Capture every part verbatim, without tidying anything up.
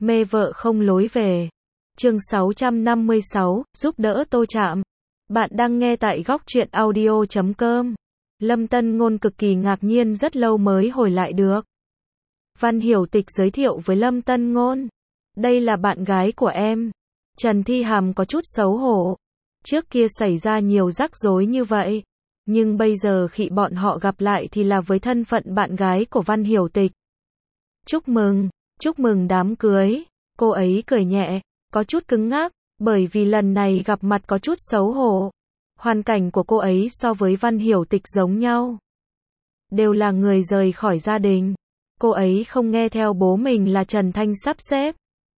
Mê vợ không lối về. Chương sáu trăm năm mươi sáu, giúp đỡ Tô Trạm. Bạn đang nghe tại góc truyện audio chấm com. Lâm Tân Ngôn cực kỳ ngạc nhiên rất lâu mới hồi lại được. Văn Hiểu Tịch giới thiệu với Lâm Tân Ngôn. Đây là bạn gái của em. Trần Thi Hàm có chút xấu hổ. Trước kia xảy ra nhiều rắc rối như vậy. Nhưng bây giờ khi bọn họ gặp lại thì là với thân phận bạn gái của Văn Hiểu Tịch. Chúc mừng, chúc mừng đám cưới. Cô ấy cười nhẹ, có chút cứng ngắc, bởi vì lần này gặp mặt có chút xấu hổ. Hoàn cảnh của cô ấy so với Văn Hiểu Tịch giống nhau. Đều là người rời khỏi gia đình. Cô ấy không nghe theo bố mình là Trần Thanh sắp xếp,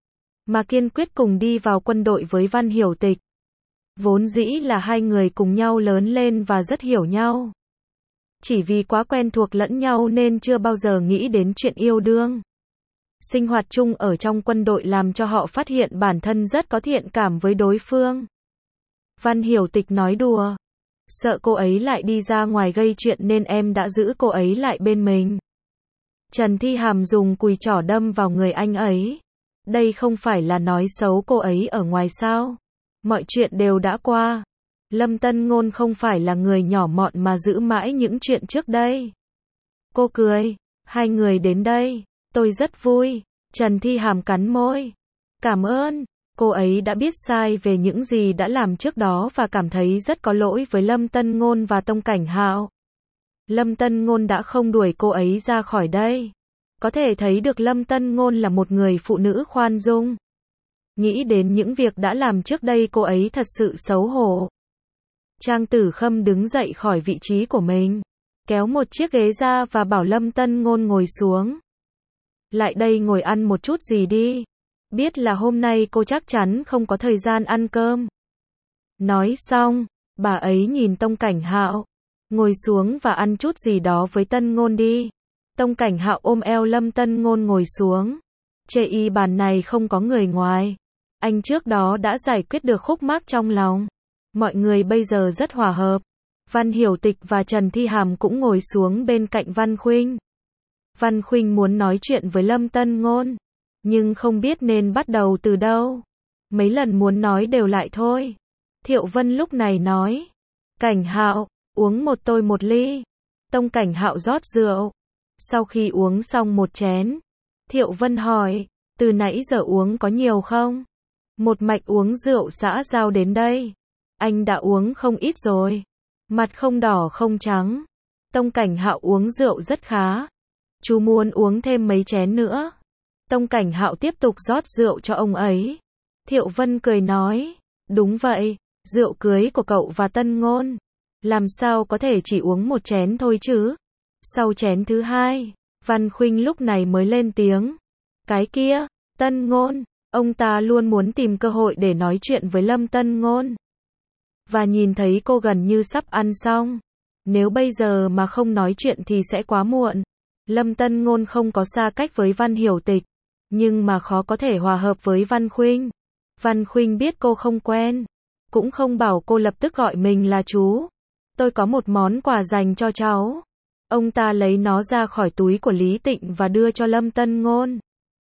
mà kiên quyết cùng đi vào quân đội với Văn Hiểu Tịch. Vốn dĩ là hai người cùng nhau lớn lên và rất hiểu nhau. Chỉ vì quá quen thuộc lẫn nhau nên chưa bao giờ nghĩ đến chuyện yêu đương. Sinh hoạt chung ở trong quân đội làm cho họ phát hiện bản thân rất có thiện cảm với đối phương. Văn Hiểu Tịch nói đùa. Sợ cô ấy lại đi ra ngoài gây chuyện nên em đã giữ cô ấy lại bên mình. Trần Thi Hàm dùng cùi trỏ đâm vào người anh ấy. Đây không phải là nói xấu cô ấy ở ngoài sao? Mọi chuyện đều đã qua. Lâm Tân Ngôn không phải là người nhỏ mọn mà giữ mãi những chuyện trước đây. Cô cười. Hai người đến đây. Tôi rất vui. Trần Thi Hàm cắn môi. Cảm ơn. Cô ấy đã biết sai về những gì đã làm trước đó và cảm thấy rất có lỗi với Lâm Tân Ngôn và Tông Cảnh Hạo. Lâm Tân Ngôn đã không đuổi cô ấy ra khỏi đây. Có thể thấy được Lâm Tân Ngôn là một người phụ nữ khoan dung. Nghĩ đến những việc đã làm trước đây cô ấy thật sự xấu hổ. Trang Tử Khâm đứng dậy khỏi vị trí của mình, kéo một chiếc ghế ra và bảo Lâm Tân Ngôn ngồi xuống. Lại đây ngồi ăn một chút gì đi. Biết là hôm nay cô chắc chắn không có thời gian ăn cơm. Nói xong, bà ấy nhìn Tông Cảnh Hạo. Ngồi xuống và ăn chút gì đó với Tân Ngôn đi. Tông Cảnh Hạo ôm eo Lâm Tân Ngôn ngồi xuống. Chê y bàn này không có người ngoài. Anh trước đó đã giải quyết được khúc mắc trong lòng. Mọi người bây giờ rất hòa hợp. Văn Hiểu Tịch và Trần Thi Hàm cũng ngồi xuống bên cạnh Văn Khuynh. Văn Khuynh muốn nói chuyện với Lâm Tân Ngôn, nhưng không biết nên bắt đầu từ đâu. Mấy lần muốn nói đều lại thôi. Thiệu Vân lúc này nói. Cảnh Hạo, uống một tôi một ly. Tông Cảnh Hạo rót rượu. Sau khi uống xong một chén, Thiệu Vân hỏi, từ nãy giờ uống có nhiều không? Một mạch uống rượu xã giao đến đây. Anh đã uống không ít rồi. Mặt không đỏ không trắng. Tông Cảnh Hạo uống rượu rất khá. Chú muốn uống thêm mấy chén nữa. Tông Cảnh Hạo tiếp tục rót rượu cho ông ấy. Thiệu Vân cười nói, đúng vậy, rượu cưới của cậu và Tân Ngôn. Làm sao có thể chỉ uống một chén thôi chứ? Sau chén thứ hai, Văn Khuynh lúc này mới lên tiếng. Cái kia, Tân Ngôn, ông ta luôn muốn tìm cơ hội để nói chuyện với Lâm Tân Ngôn. Và nhìn thấy cô gần như sắp ăn xong. Nếu bây giờ mà không nói chuyện thì sẽ quá muộn. Lâm Tân Ngôn không có xa cách với Văn Hiểu Tịch, nhưng mà khó có thể hòa hợp với Văn Khuynh. Văn Khuynh biết cô không quen, cũng không bảo cô lập tức gọi mình là chú. Tôi có một món quà dành cho cháu. Ông ta lấy nó ra khỏi túi của Lý Tịnh và đưa cho Lâm Tân Ngôn.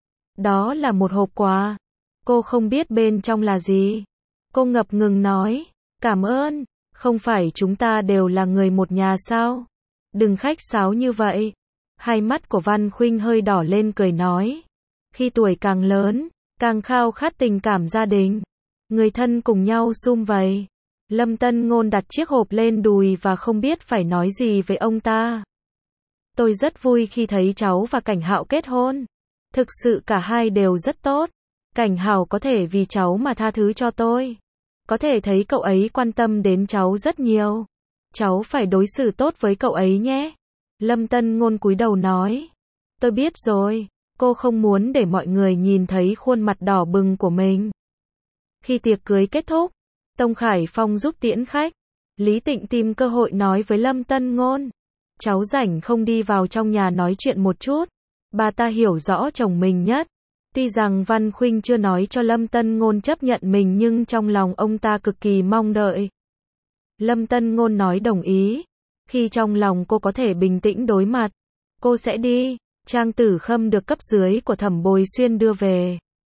Đó là một hộp quà. Cô không biết bên trong là gì. Cô ngập ngừng nói, cảm ơn, không phải chúng ta đều là người một nhà sao? Đừng khách sáo như vậy. Hai mắt của Văn Khuynh hơi đỏ lên cười nói, khi tuổi càng lớn, càng khao khát tình cảm gia đình. Người thân cùng nhau sum vầy. Lâm Tân Ngôn đặt chiếc hộp lên đùi và không biết phải nói gì với ông ta. Tôi rất vui khi thấy cháu và Cảnh Hạo kết hôn. Thực sự cả hai đều rất tốt. Cảnh Hạo có thể vì cháu mà tha thứ cho tôi. Có thể thấy cậu ấy quan tâm đến cháu rất nhiều. Cháu phải đối xử tốt với cậu ấy nhé. Lâm Tân Ngôn cúi đầu nói. Tôi biết rồi. Cô không muốn để mọi người nhìn thấy khuôn mặt đỏ bừng của mình. Khi tiệc cưới kết thúc, Tông Khải Phong giúp tiễn khách. Lý Tịnh tìm cơ hội nói với Lâm Tân Ngôn. Cháu rảnh không đi vào trong nhà nói chuyện một chút. Bà ta hiểu rõ chồng mình nhất. Tuy rằng Văn Khuynh chưa nói cho Lâm Tân Ngôn chấp nhận mình nhưng trong lòng ông ta cực kỳ mong đợi. Lâm Tân Ngôn nói đồng ý. Khi trong lòng cô có thể bình tĩnh đối mặt, cô sẽ đi. Trang Tử Khâm được cấp dưới của Thẩm Bồi Xuyên đưa về.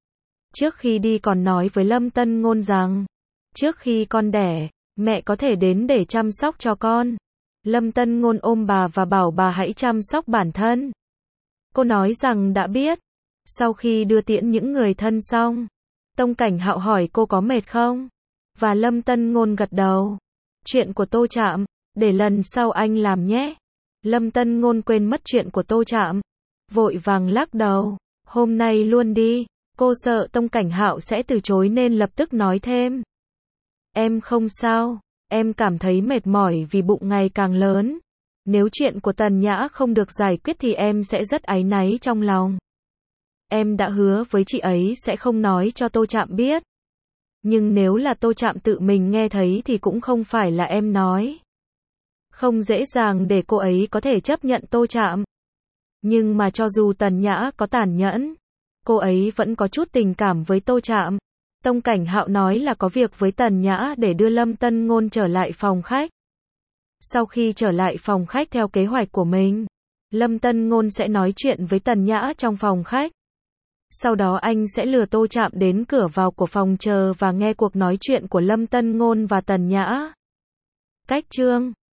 Trước khi đi còn nói với Lâm Tân Ngôn rằng, trước khi con đẻ, mẹ có thể đến để chăm sóc cho con. Lâm Tân Ngôn ôm bà và bảo bà hãy chăm sóc bản thân. Cô nói rằng đã biết. Sau khi đưa tiễn những người thân xong, Tông Cảnh Hạo hỏi cô có mệt không? Và Lâm Tân Ngôn gật đầu. Chuyện của Tô Trạm, để lần sau anh làm nhé. Lâm Tân Ngôn quên mất chuyện của Tô Trạm, vội vàng lắc đầu. Hôm nay luôn đi. Cô sợ Tông Cảnh Hạo sẽ từ chối nên lập tức nói thêm. Em không sao, em cảm thấy mệt mỏi vì bụng ngày càng lớn. Nếu chuyện của Tần Nhã không được giải quyết thì em sẽ rất áy náy trong lòng. Em đã hứa với chị ấy sẽ không nói cho Tô Trạm biết. Nhưng nếu là Tô Trạm tự mình nghe thấy thì cũng không phải là em nói. Không dễ dàng để cô ấy có thể chấp nhận Tô Trạm. Nhưng mà cho dù Tần Nhã có tàn nhẫn, cô ấy vẫn có chút tình cảm với Tô Trạm. Tông Cảnh Hạo nói là có việc với Tần Nhã để đưa Lâm Tân Ngôn trở lại phòng khách. Sau khi trở lại phòng khách theo kế hoạch của mình, Lâm Tân Ngôn sẽ nói chuyện với Tần Nhã trong phòng khách. Sau đó anh sẽ lừa Tô Trạm đến cửa vào của phòng chờ và nghe cuộc nói chuyện của Lâm Tân Ngôn và Tần Nhã. Cách chương